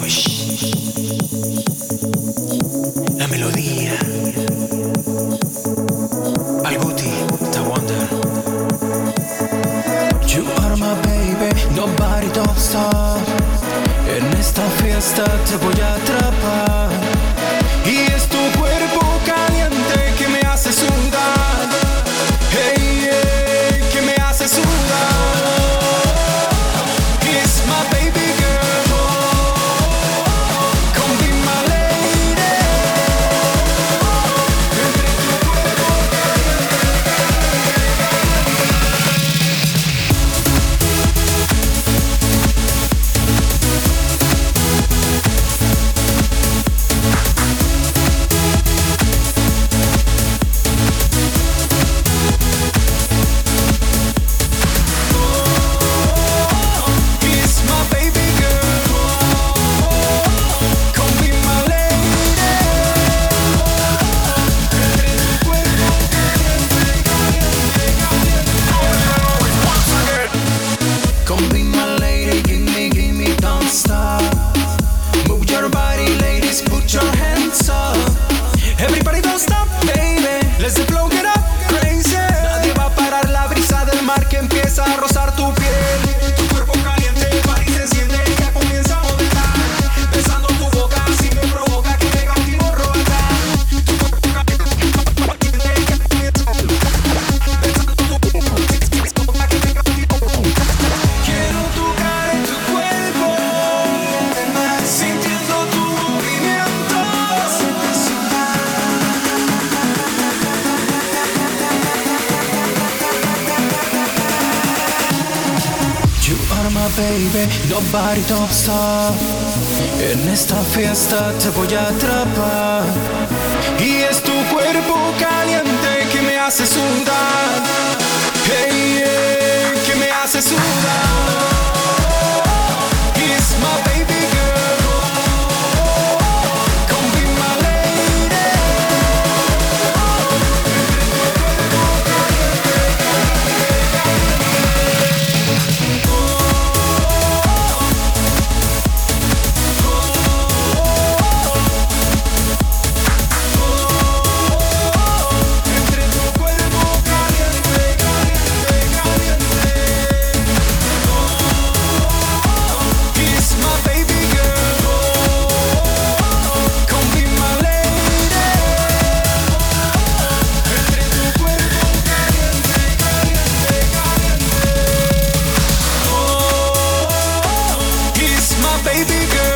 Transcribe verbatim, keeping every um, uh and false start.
La melodía. Al Guti, The Wonder. You are my baby, nobody don't stop. En esta fiesta te voy a atrapar. Y es tu cuerpo caliente que me hace sudar. Hey, hey, que me hace sudar. It's my baby girl. Come be my lady. Entre tu cuerpo a rozar tu piel, tu cuerpo caliente, el party se enciende, ya comienza a modelar, besando tu boca, así me provoca que me cautivo roca. Tu cuerpo caliente, ya comienza a modelar, besando tu boca, que me cautivo roca. Quiero tocar en tu cuerpo, sintiendo tu movimiento. You are my baby, nobody don't stop. En esta fiesta te voy a atrapar. Y es tu cuerpo caliente que me hace sudar. Hey, hey, que me hace sudar. It's my baby girl. Come be my lady. Baby girl.